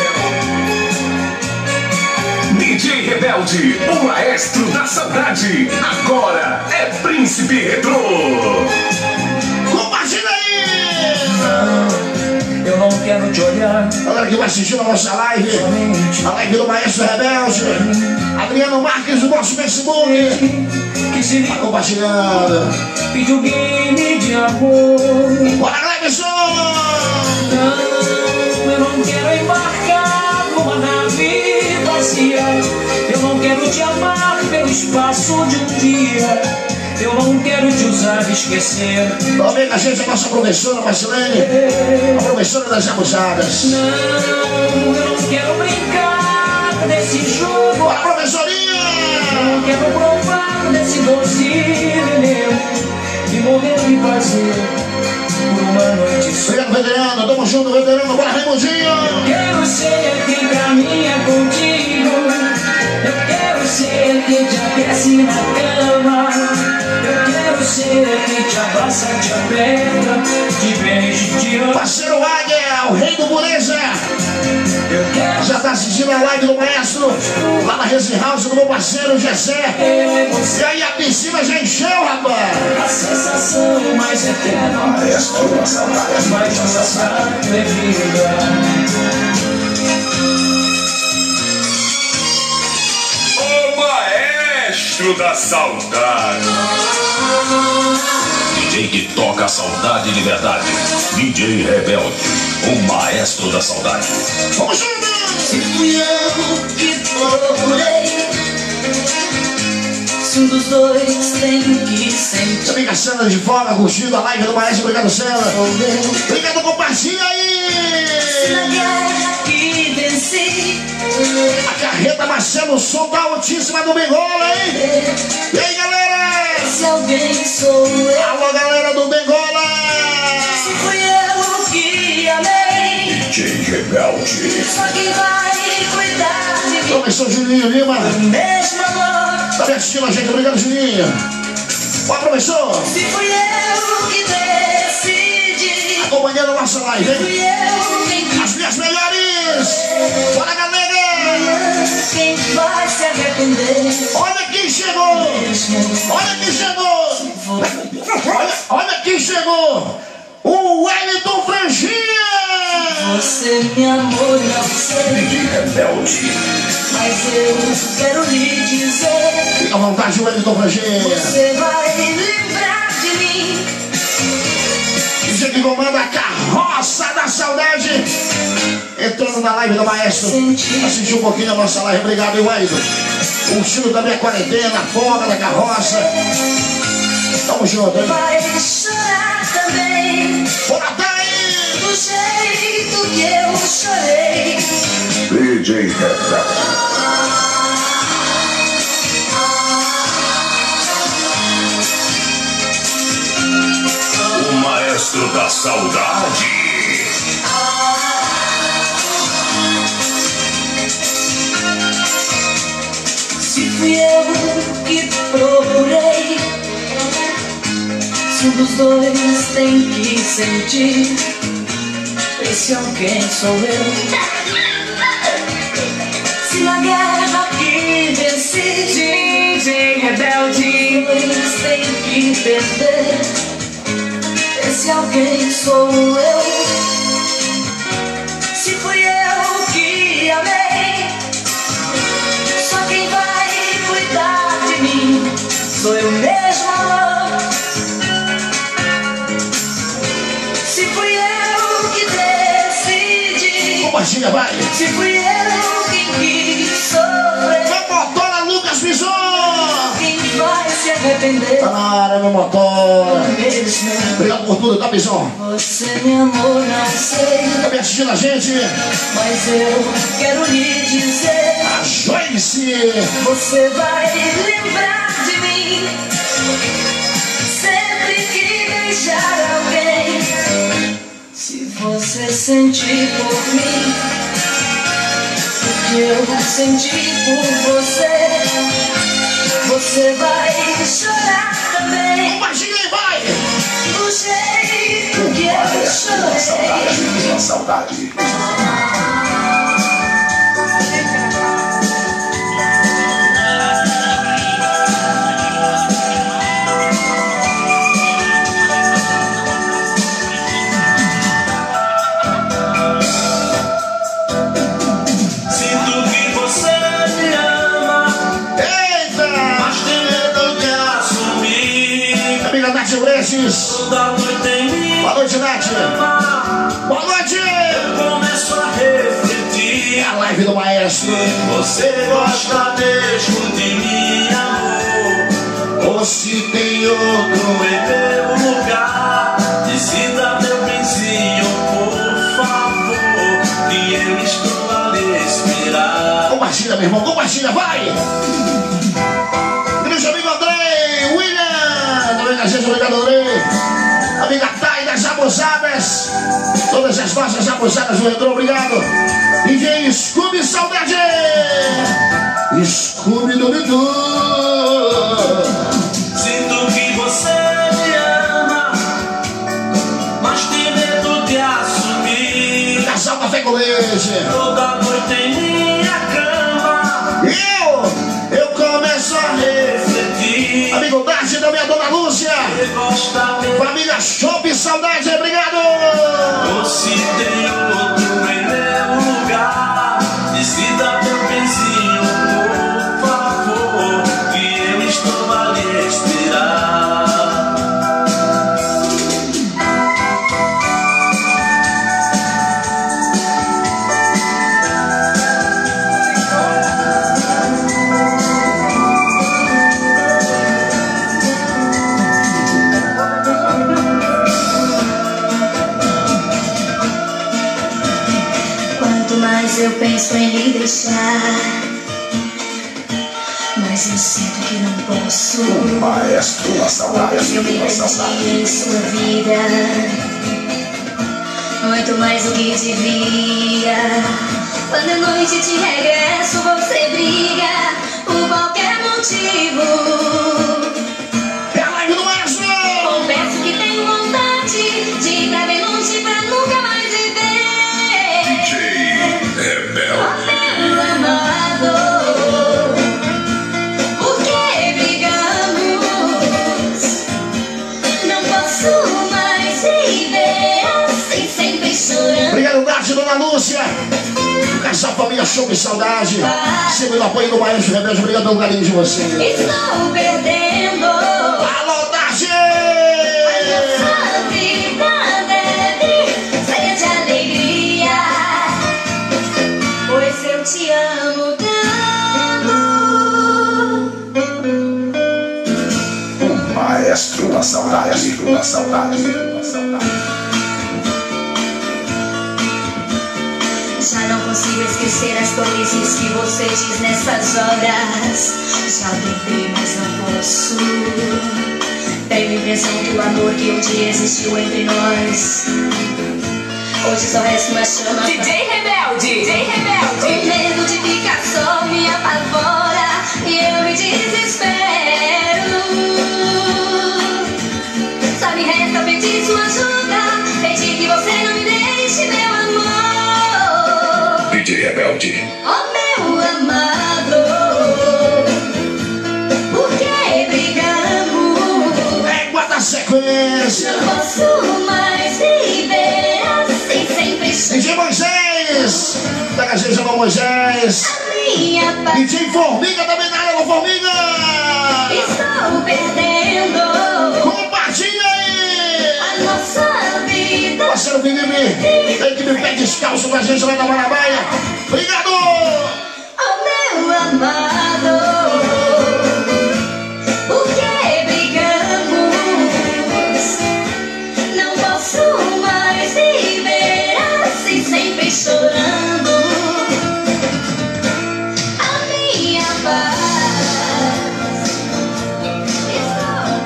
D J Rebelde, o maestro da saudade. Agora é Príncipe Retrô. Compartilha aí! Eu não quero te olhar. Galera que vai assistir a nossa live, a live do Maestro Rebelde, Adriano Marques do nosso Facebook. Que se Tá compartilhando. pediu game de amor. Bora, Cleberson! Não, eu não quero embarcar numa nave vazia. Eu não quero te amar pelo espaço de um dia. Eu não quero te usar e esquecer. Também com a gente a nossa professora Marcelene, a professora das abusadas. Não, eu não quero brincar desse jogo. Bora, professorinha! Eu não quero provar desse doce veneno e morrer de prazer por uma noite só. Obrigado, veterano. Tamo junto, veterano. Bora, Raimundinho! Quero ser quem caminha contigo. Eu quero ser quem te aquece na cama. Eu quero ser quem te abraça, te aperta, te beija, te ama. Parceiro Águia, o rei do Pureza. Eu quero Já tá assistindo a live do maestro lá na Resi House do meu parceiro Gessé. E aí a piscina já encheu, rapaz. a sensação mais eterna, Maestro da saudade. mais nossa atrevida. O maestro da saudade. D J que toca a saudade de verdade. D J Rebelde, o maestro da saudade. Vamos junto! Se fui eu que procurei, se um dos dois tem que sentir. Amiga Sandra de fora, curtindo a live do maestro. Obrigado, Sandra. Talvez Obrigado, compartilha se na aí! guerra que venci, A carreta Marcelo, o som tá altíssima do Bengola, hein? E aí, galera? se alguém sou eu. Alô, galera do Bengola! Se fui eu que amei, D J Rebelde. só quem vai cuidar de mim. Professor Juninho Lima, Mesmo amor, tá me assistindo a gente. Obrigado, Juninho. Ó, professor, se fui eu que decidi, acompanhando a nossa live, hein? fui eu quem quis. As minhas melhores! Bora, galera! Quem vai se arrepender? Olha quem chegou! Olha quem chegou! Olha, olha quem chegou! O Wellington Franjinha! Você me amou, não sei, D J Rebelde. mas eu quero lhe dizer. Fica à vontade, Wellington Franjinha! Você vai lembrar de mim. D J que comanda a carroça da saudade! Entrando na live do maestro. Assistiu um pouquinho a nossa live. Obrigado, hein, Wellington? O estilo da minha quarentena, a folga da carroça. Tamo junto, hein? Vai chorar também, Bora, tá aí! do jeito que eu chorei. D J Rebelde. O maestro da saudade. Se fui eu que procurei, se um dos dois tem que sentir, esse alguém sou eu. Se na guerra que venci, D J Rebelde, dois tem que perder, esse alguém sou eu. Se fui eu que amei, só quem vai cuidar de mim sou eu mesmo, amor. Se fui eu que decidi, Compartilha, vai! se fui eu quem quis sofrer, Meu motora, Lucas Bison! quem vai se arrepender Tá na área, meu motora! mesmo. Obrigado por tudo, tá, Bison? Você me amou, não sei, Tá me assistindo a gente? mas eu quero lhe dizer. A Joyce! Você vai lembrar de mim. senti por mim, o que eu senti por você, você vai chorar também. Compartilha aí, vai! Do jeito que eu chorei. Saudade, a saudade. Boa noite, Nath. Boa noite. Eu começo a refletir. É a live do maestro. Você gosta mesmo de mim, amor? Ou se tem outro em meu lugar? Decida, meu benzinho, por favor, que eu estou a respirar. Compartilha, meu irmão, compartilha, vai! Grande amigo Andrei, William, também a gente, obrigado, Andrei. Amiga Thay das Abusadas, todas as nossas abusadas do Retrô, obrigado. D J Scooby, saudade! Scooby do Bidu. Sinto que você me ama, mas tem medo de assumir. Casal Café com Leite. Toda noite em minha cama Eu, eu começo a refletir. Amigo Darcy, também a Dona Lúcia. Família Chopp, saudade, obrigado! Ou se tem outro em meu lugar, decida, meu benzinho, por favor, que eu estou a respirar. Eu penso em lhe deixar, mas eu sinto que não posso. O maestro da saudade, eu me da saudade. em sua vida, muito mais do que devia. Quando à noite te regresso, você briga por qualquer motivo. É a live do maestro! Confesso que tenho vontade de ir pra bem longe pra nunca mais viver. D J Rebelde. Oh, meu amado, por que brigamos? Não posso mais viver assim, sempre chorando. Obrigado, Nath, Dona Lúcia. O casal Família Show de Saudade. Sempre no apoio do maestro Rebelde. Obrigado pelo carinho de você. Estou perdendo. Alô, Nath! Nossa vida deve ser de alegria, pois eu te amo tanto. O maestro da saudade, da saudade, da saudade. Já não consigo esquecer as tolices que você diz nessas horas. Já tentei, mas não posso. Tenho a impressão que o amor que um dia existiu entre nós hoje só resta uma chama. D J Rebelde, D J Rebelde. O medo de ficar só me apavora e eu me desespero. Só me resta pedir sua ajuda, pedir que você não me deixe, meu amor. D J Rebelde. Oh, meu amado, por que brigamos? Égua da sequência. Não posso mais viver assim, sempre D J Moisés. Pega a gente, alô, Moisés. a minha paz. D J Formiga também na área, alô, Formiga. Estou perdendo Compartilha aí. a nossa vida. Parceiro Felipe, tem que me pé descalço com a gente lá na Marabaia. Obrigado. Oh, meu amado, por que brigamos? Não posso mais viver assim, sempre chorando. A minha paz estou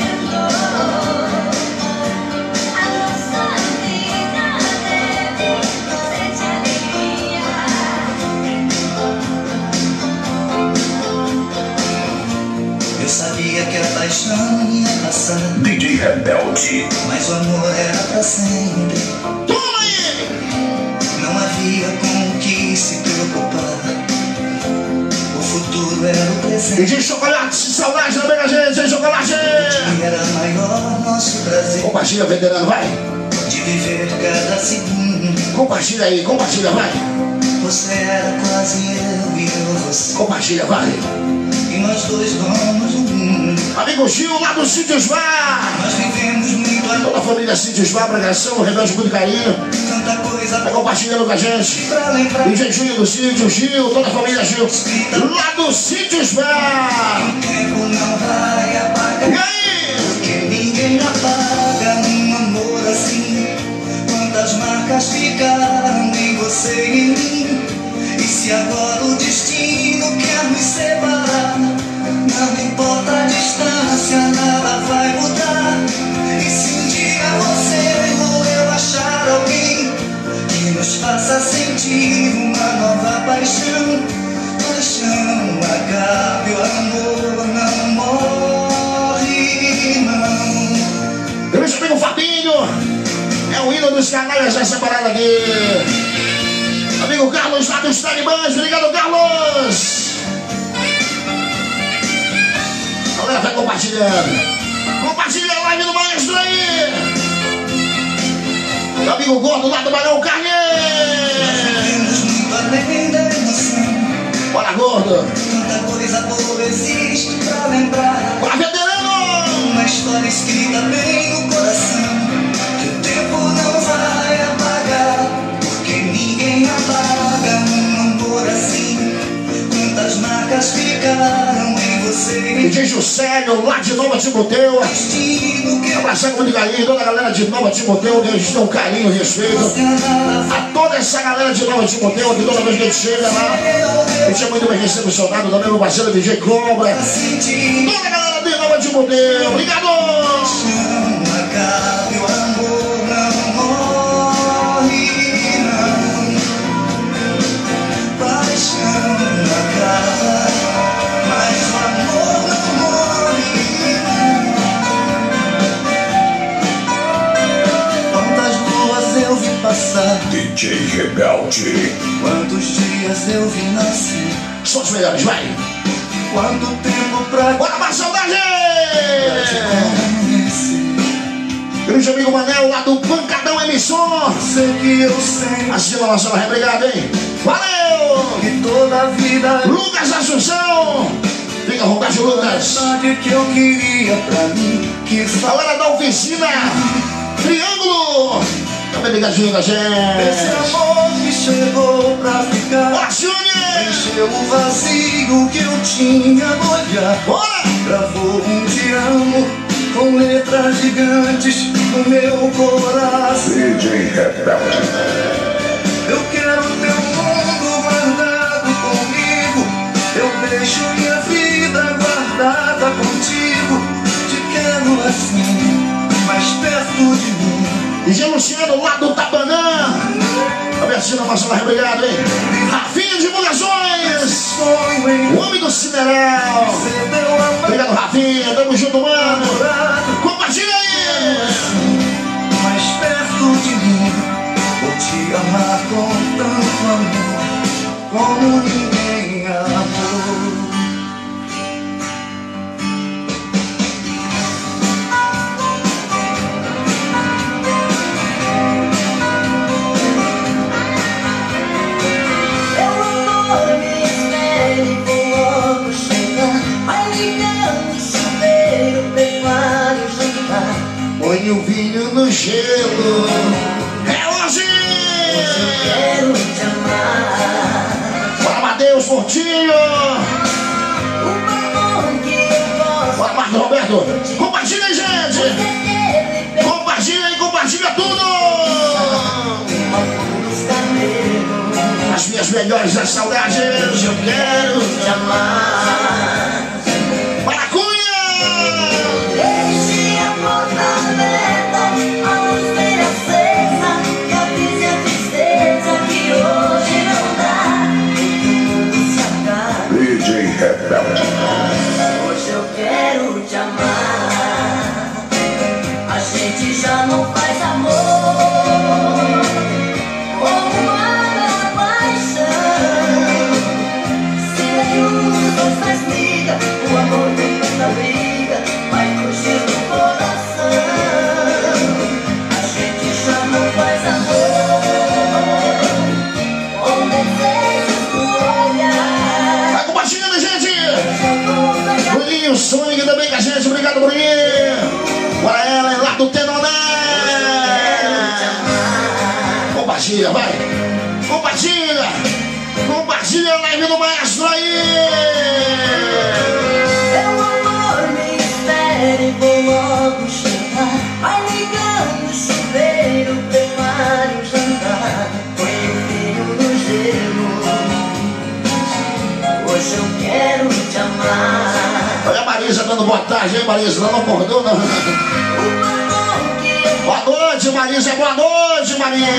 perdendo. A nossa vida deve Eu sabia que a paixão ia passar, D J Rebelde. mas o amor era pra sempre. Toma aí! Não havia com o que se preocupar, o futuro era o presente. D J Chocolate, saudade também da gente, D J Chocolate! E era maior nosso prazer Compartilha, veterano, vai! de viver cada segundo. Compartilha aí, compartilha, vai! Você era quase eu e eu você, Compartilha, vai! e nós dois donos do mundo. Amigo Gil, lá do Sítios Bar! Nós vivemos muito Toda a amor, família Sítios Bar, abração, Rebelde, muito carinho. tanta coisa Vai compartilhando com a gente. pra lembrar. D J Gil do Sítio, Gil, toda a família Gil. Lá do Sítios Bar! O tempo não vai apagar, E aí? porque ninguém apaga um amor assim. Quantas marcas ficaram em você e em mim? E se agora o destino quer nos separar, não importa a distância, nada vai mudar. E se um dia você ou eu achar alguém que nos faça sentir uma nova paixão, paixão acabe, o amor não morre, não. Eu amigo Fabinho, é o hino dos canais dessa parada aqui. Amigo Carlos, lá dos Talibãs, obrigado, Carlos. A galera vai compartilhando. Compartilha a live do maestro aí. Meu amigo Gordo, lá do Barão Carne. Vivemos muito além da emoção, Bora, Gordo. tanta coisa boa existe pra lembrar. Bora, veterano. Uma história escrita bem no coração, que o tempo não vai apagar, porque ninguém apaga um amor assim. Quantas marcas ficaram em você, D J Juscelio, lá de Nova Timoteu. destino que Abraçando muito carinho, toda a galera de Nova Timoteu, Deus tem um carinho e respeito. A toda essa galera de Nova Timoteu, que toda vez que a gente chega lá, a gente é muito bem recepcionado também, meu parceiro D J Cobra. Toda a galera de Nova Timoteu, obrigado! não acabe, o amor não morre, não. Paixão acaba, mas o amor não morre, não. Quantas luas eu vi passar, D J Rebelde. quantos dias eu vi nascer, São os melhores, vai! quanto tempo pra Bora pra saudade! te conhecer. Grande amigo Manel, lá do Pancadão Emissor. Sei que eu sei Assistiu a nossa live, obrigado, hein? Valeu! que toda a vida Lucas Assunção! Fica à vontade, Lucas! sabe que eu queria pra mim, que Galera da oficina Triângulo! Também ligadinho da esse gente! amor que chegou pra ficar, Bora, Júnior! encheu o vazio que eu tinha no olhar. Bora! Gravou um te amo com letras gigantes no meu coração. D J Rebelde. Eu quero teu mundo guardado comigo, eu deixo minha vida guardada contigo. Te quero assim, mais perto de mim. D J Luciano, lá do Tabanã! Também assina a nossa live, obrigado, hein? Rafinha Divulgações! Sonho em O homem do Cineral! ser teu amado, Obrigado, Rafinha! Tamo junto, mano! Compartilha aí! mais perto de mim. Vou te amar com tanto amor, como ninguém amou. Meu amor, me espere, vou logo chegar. Vai ligando o chuveiro, prepare o jantar. Põe o vinho no gelo! É hoje! Quero te amar. Bora, Matheus Portinho! O amor que eu posso Bora, Marcos Roberto! Compartilha aí, gente! Compartilha aí, compartilha tudo! As minhas melhores das saudades, eu quero te amar! Maracunha! Esse amor na verdade, a luz bem acesa, que avise a tristeza que hoje não dá. Tudo se acaba. D J Rebelde. Hoje eu quero te amar. A gente já não faz amor com uma paixão. Se nenhum dos dois faz briga, o amor tem tanta briga, vai fugir do coração. A gente já não faz amor com desejos no olhar. Vai compartilhando, gente! Bruninho, sonho também com a gente, obrigado, Bruninho! Bora ela, lá do Tenoné! Compartilha, vai! Compartilha! Compartilha a live do maestro aí! Meu amor, me espere, vou logo chegar. Vai ligando o chuveiro, prepare o jantar. Põe o frio no gelo. Hoje eu quero te amar. Olha a Marisa dando boa tarde, hein, Marisa? Não acordou, não? Boa noite, Marisa. Boa noite, Marisa.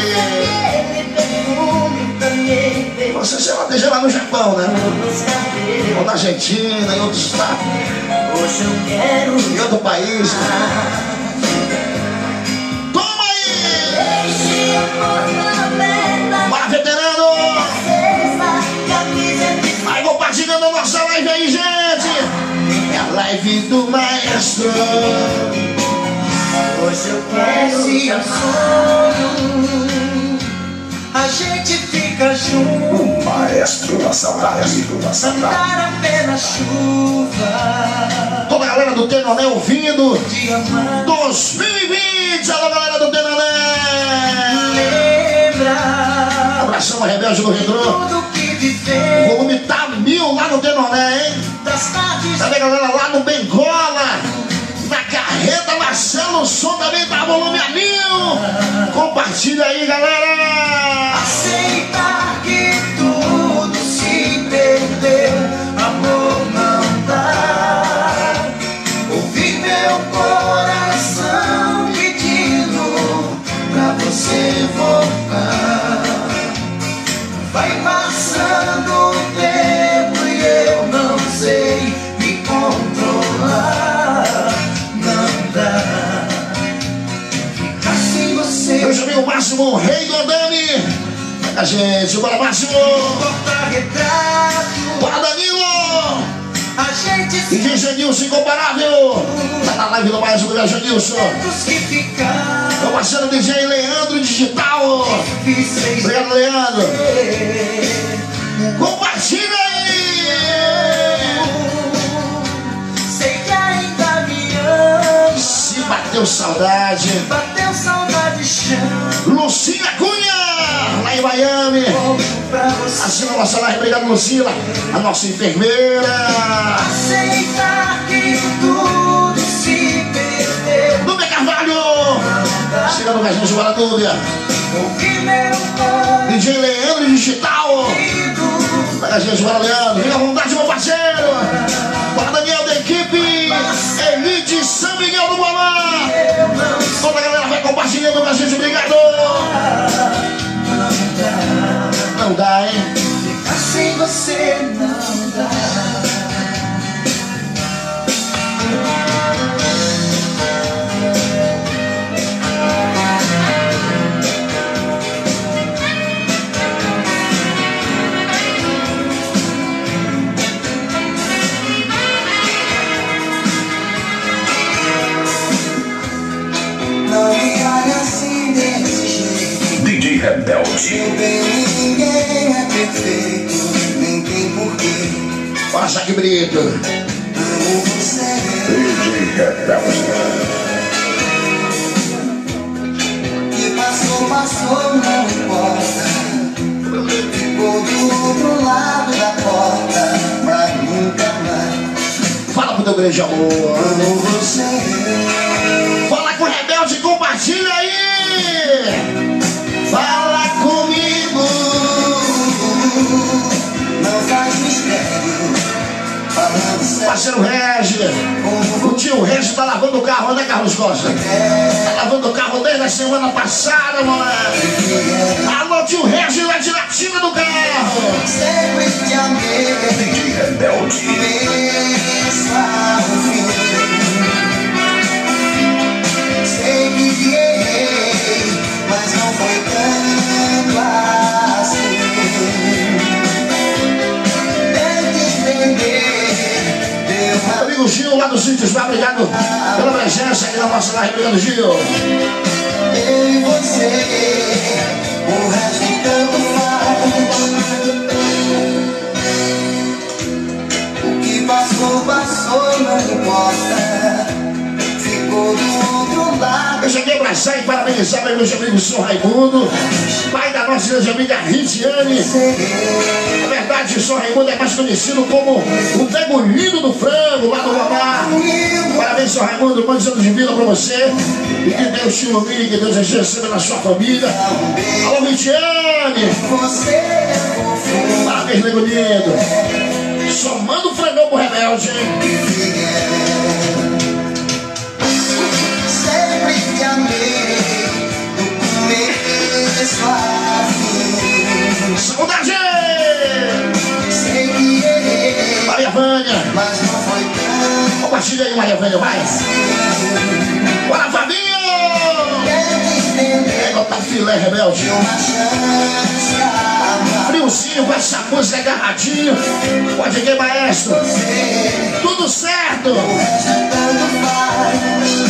Você se ela esteja lá no Japão, né? Ou na Argentina, em outro estado. Hoje eu quero em outro país. Toma aí! Bora, veterano! Vai compartilhando a nossa live aí, gente! É a live do maestro. Hoje eu quero te amar. A gente fica junto. O maestro da saudade, da saudade. Andar apenas chuva. Toda a galera do Tenoné ouvindo. dois mil e vinte, alô galera do Tenoné. Lembra. Abração a Rebelde do Retrô. O volume tá mil lá no Tenoné, hein? Também a galera lá no Bengola. Na Carreta Marcelo, o som também tá volume a mil. Compartilha aí, galera. Aceitar que tudo se perdeu, amor não dá. Ouvir meu coração pedindo pra você voltar. Vai passando o tempo e eu não sei me controlar. Não dá. Ficar sem você. Eu chamei o Máximo, o rei do Andame. A gente, bora Máximo. Bora Danilo. A gente D J Janilson incomparável. Tá na live do Maestro do Janilson. Meu parceiro D J Leandro Digital. Obrigado, Leandro. Compartilha aí. Sei que ainda me ama. Se bateu saudade. Bateu saudade, chama. Lucinha Cunha, lá em Miami. Assina a nossa live, obrigado, Lucila, a nossa enfermeira. Aceitar que tudo se perdeu. Núbia Carvalho, chegando com a gente, bora Núbia. D J Leandro Digital, pega a gente, bora Leandro. Fica à vontade, meu parceiro. Bora Daniel da equipe Elite São Miguel do Guamá. Toda a galera vai compartilhando com a gente, obrigado. Não dá, hein? Ficar sem você não dá. Não me olha assim desse jeito. D J Rebelde. Meu bem, ninguém é perfeito, nem tem porquê. Passa que bonito. Amo você. D J Rebelde. Que passou, passou, não importa. Ficou do outro lado da porta, mas nunca mais. Fala pro teu grande amor. Amo você. Fala com o Rebelde, compartilha aí. Fala comigo. Não faz mistério. Falando sério. Parceiro Regi, o tio Regi tá lavando o carro, né, Carlos Costa? Tá lavando o carro desde a semana passada, moleque. Alô, tio Regi, lá de latina do carro. Sempre te amei. D J Rebelde. Mesmo ao fim. amigo Gil, lá do Sítio Spa, obrigado pela presença aqui na nossa live. Obrigado, Gil. Eu e você, o resto tanto faz. O que passou, passou, não importa. Ficou do outro lado. Eu cheguei pra sair e parabenizar meus amigos São Raimundo, pai da nossa grande amiga Ritiane. Na verdade, o São Raimundo é mais conhecido como o degolhido do frango lá do Babá. Parabéns, São Raimundo, quantos anos de vida pra você. E que Deus te ilumine, que Deus receba na sua família. Alô, Ritiane! Parabéns, degolhido. Só manda o frangão pro Rebelde, hein? Sempre te amei do começo a fim. Saudade! Sei que errei, Maria Vânia! mas não foi tão. Compartilha aí, Maria Vânia, vai! Bora, Fabinho! É, botar filé, Rebelde! Uma chance a amar. Friozinho com essa música agarradinho. Pode ir, maestro! Tudo certo! O resto tanto faz.